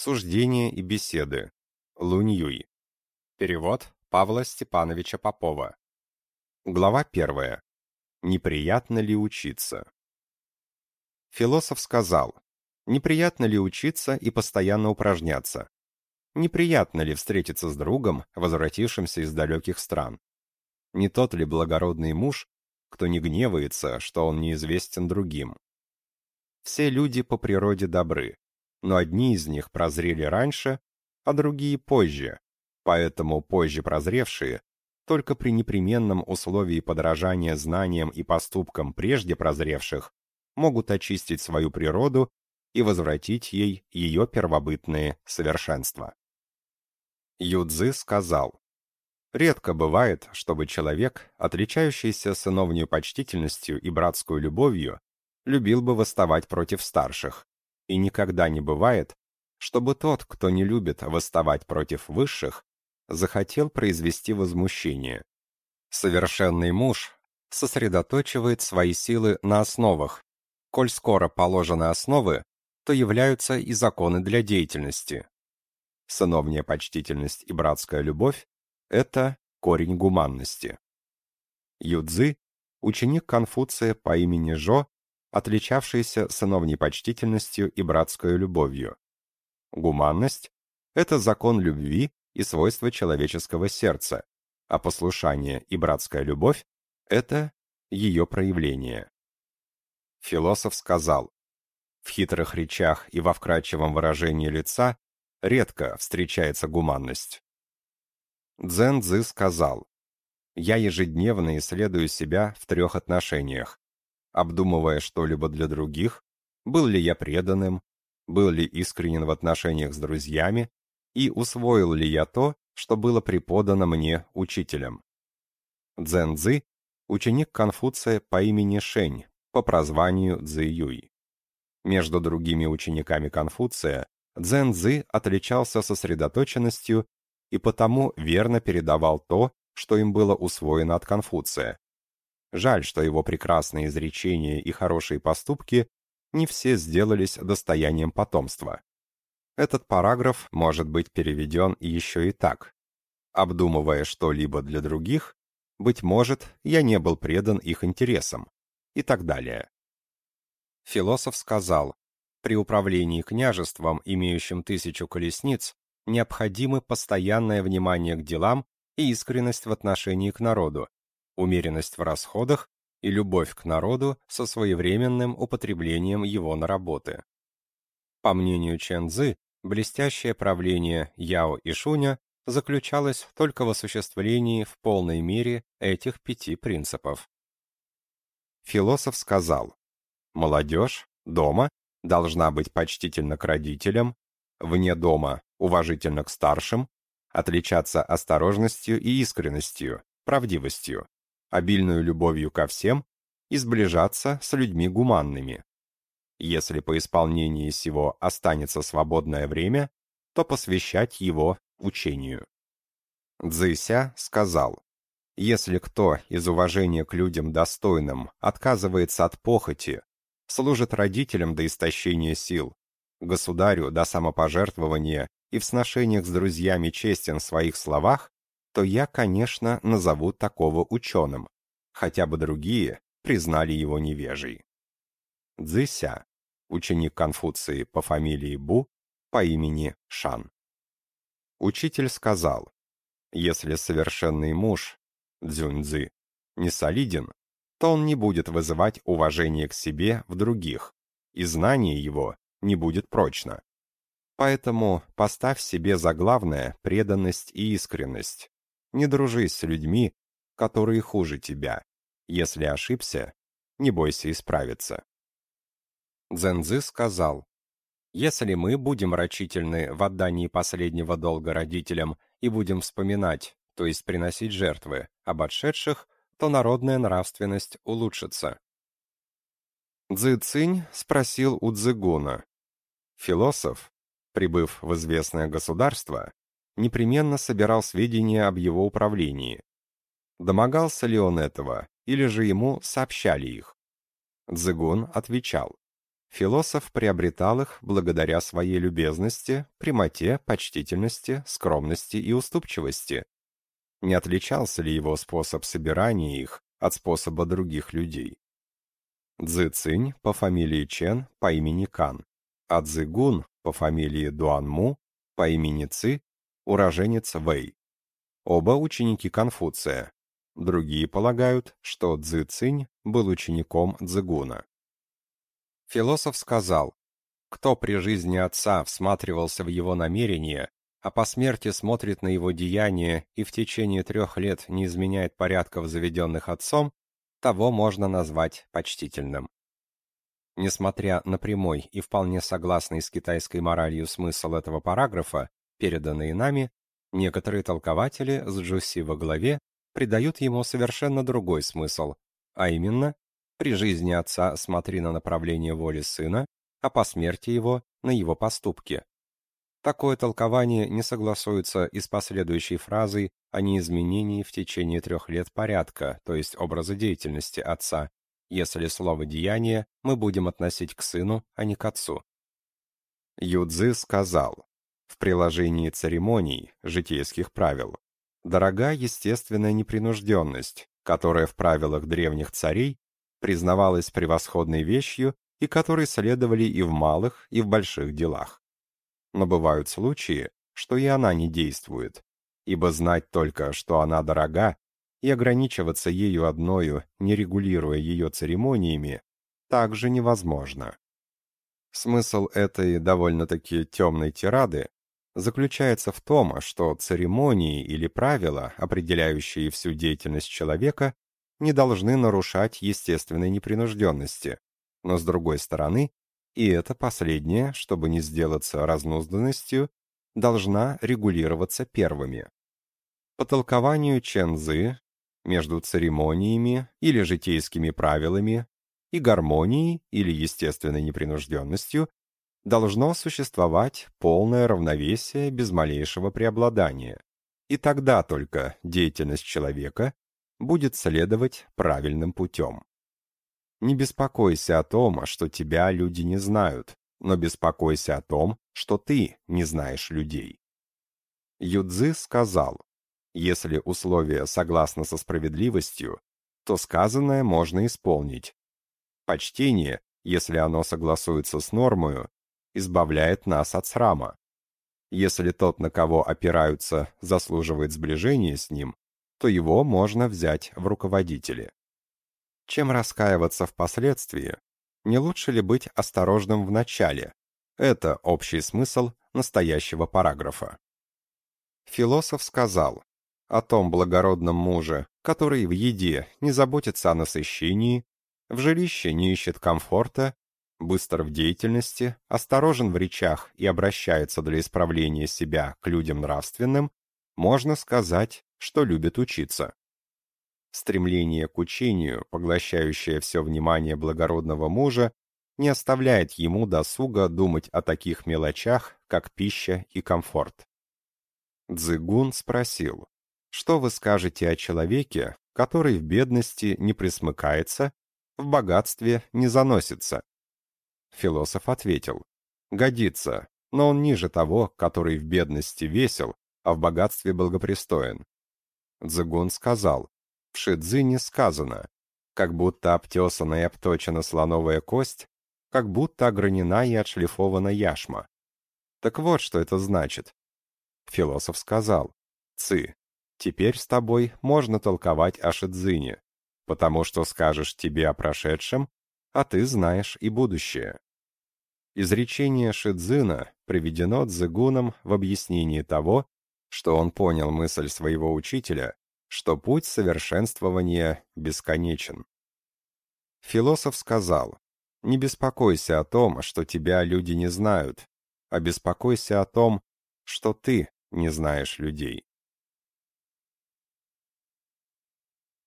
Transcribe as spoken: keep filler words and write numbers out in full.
Суждения и беседы. Лунь-Юй. Перевод Павла Степановича Попова. Глава первая. Неприятно ли учиться? Философ сказал: неприятно ли учиться и постоянно упражняться? Неприятно ли встретиться с другом, возвратившимся из далеких стран? Не тот ли благородный муж, кто не гневается, что он неизвестен другим? Все люди по природе добры, но одни из них прозрели раньше, а другие позже, поэтому позже прозревшие только при непременном условии подражания знаниям и поступкам прежде прозревших могут очистить свою природу и возвратить ей ее первобытные совершенства. Юдзы сказал: редко бывает, чтобы человек, отличающийся сыновней почтительностью и братской любовью, любил бы восставать против старших, и никогда не бывает, чтобы тот, кто не любит восставать против высших, захотел произвести возмущение. Совершенный муж сосредоточивает свои силы на основах. Коль скоро положены основы, то являются и законы для деятельности. Сыновняя почтительность и братская любовь – это корень гуманности. Юдзы – ученик Конфуция по имени Жо, отличавшийся сыновней почтительностью и братской любовью. Гуманность – это закон любви и свойство человеческого сердца, а послушание и братская любовь – это ее проявление. Философ сказал: в хитрых речах и во вкрадчивом выражении лица редко встречается гуманность. Цзэн-Цзы сказал: я ежедневно исследую себя в трех отношениях, обдумывая что-либо для других, был ли я преданным, был ли искренен в отношениях с друзьями и усвоил ли я то, что было преподано мне учителем. Цзэн-Цзы – ученик Конфуция по имени Шэнь, по прозванию Цзы-Юй. Между другими учениками Конфуция Цзэн-Цзы отличался сосредоточенностью и потому верно передавал то, что им было усвоено от Конфуция. Жаль, что его прекрасные изречения и хорошие поступки не все сделались достоянием потомства. Этот параграф может быть переведен еще и так: обдумывая что-либо для других, быть может, я не был предан их интересам, и так далее. Философ сказал: при управлении княжеством, имеющим тысячу колесниц, необходимы постоянное внимание к делам и искренность в отношении к народу, умеренность в расходах и любовь к народу со своевременным употреблением его на работы. По мнению Чэн-Цзы, блестящее правление Яо и Шуня заключалось только в осуществлении в полной мере этих пяти принципов. Философ сказал: молодежь дома должна быть почтительна к родителям, вне дома уважительна к старшим, отличаться осторожностью и искренностью, правдивостью, обильную любовью ко всем и сближаться с людьми гуманными. Если по исполнении сего останется свободное время, то посвящать его учению. Цзыся сказал: если кто из уважения к людям достойным отказывается от похоти, служит родителям до истощения сил, государю до самопожертвования и в сношениях с друзьями честен в своих словах, то я, конечно, назову такого ученым, хотя бы другие признали его невежей. Цзыся, ученик Конфуции по фамилии Бу, по имени Шан. Учитель сказал: если совершенный муж, Цзюньцзы, не солиден, то он не будет вызывать уважение к себе в других, и знание его не будет прочно. Поэтому поставь себе за главное преданность и искренность. Не дружи с людьми, которые хуже тебя. Если ошибся, не бойся исправиться. Цзэн-Цзы сказал: если мы будем рачительны в отдании последнего долга родителям и будем вспоминать, то есть приносить жертвы, об отшедших, то народная нравственность улучшится. Цзы-Цинь спросил у Цзыгуна. Философ, прибыв в известное государство, непременно собирал сведения об его управлении. Домогался ли он этого, или же ему сообщали их? Цзыгун отвечал: Философ приобретал их благодаря своей любезности, прямоте, почтительности, скромности и уступчивости. Не отличался ли его способ собирания их от способа других людей? Цзы Цинь по фамилии Чен по имени Кан, а Цзы Гун по фамилии Дуанму по имени Ци, уроженец Вэй. Оба ученики Конфуция. Другие полагают, что Цзы Цинь был учеником Цзыгуна. Философ сказал: кто при жизни отца всматривался в его намерения, а по смерти смотрит на его деяния и в течение трех лет не изменяет порядков, заведенных отцом, того можно назвать почтительным. Несмотря на прямой и вполне согласный с китайской моралью смысл этого параграфа, переданный нами, некоторые толкователи с Джуси во главе придают ему совершенно другой смысл, а именно: при жизни отца смотри на направление воли сына, а по смерти его на его поступки. Такое толкование не согласуется и с последующей фразой о неизменении в течение трех лет порядка, то есть образа деятельности отца, если слово «деяние» мы будем относить к сыну, а не к отцу. Юцзы сказал: в приложении церемоний, житейских правил, дорога естественная непринужденность, которая в правилах древних царей признавалась превосходной вещью и которой следовали и в малых, и в больших делах. Но бывают случаи, что и она не действует, ибо знать только, что она дорога, и ограничиваться ею одною, не регулируя ее церемониями, также невозможно. Смысл этой довольно-таки темной тирады заключается в том, что церемонии или правила, определяющие всю деятельность человека, не должны нарушать естественной непринужденности, но с другой стороны, и это последнее, чтобы не сделаться разнузданностью, должна регулироваться первыми. По толкованию Чен Цзы, между церемониями или житейскими правилами и гармонией или естественной непринужденностью должно существовать полное равновесие без малейшего преобладания, и тогда только деятельность человека будет следовать правильным путем. Не беспокойся о том, что тебя люди не знают, но беспокойся о том, что ты не знаешь людей. Юцзы сказал: если условия согласны со справедливостью, то сказанное можно исполнить. Почтение, если оно согласуется с нормою, избавляет нас от срама. Если тот, на кого опираются, заслуживает сближения с ним, то его можно взять в руководители. Чем раскаиваться впоследствии, не лучше ли быть осторожным в начале? Это общий смысл настоящего параграфа. Философ сказал о том благородном муже, который в еде не заботится о насыщении, в жилище не ищет комфорта, быстр в деятельности, осторожен в речах и обращается для исправления себя к людям нравственным, можно сказать, что любит учиться. Стремление к учению, поглощающее все внимание благородного мужа, не оставляет ему досуга думать о таких мелочах, как пища и комфорт. Цзыгун спросил: что вы скажете о человеке, который в бедности не пресмыкается, в богатстве не заносится? Философ ответил: годится, но он ниже того, который в бедности весел, а в богатстве благопристоен. Цзыгун сказал: в Шидзине сказано, как будто обтесана и обточена слоновая кость, как будто огранена и отшлифована яшма. Так вот, что это значит. Философ сказал: Ци, теперь с тобой можно толковать о Шидзине, потому что скажешь тебе о прошедшем, а ты знаешь и будущее. Изречение Шидзина приведено Цзыгуном в объяснении того, что он понял мысль своего учителя, что путь совершенствования бесконечен. Философ сказал: не беспокойся о том, что тебя люди не знают, а беспокойся о том, что ты не знаешь людей.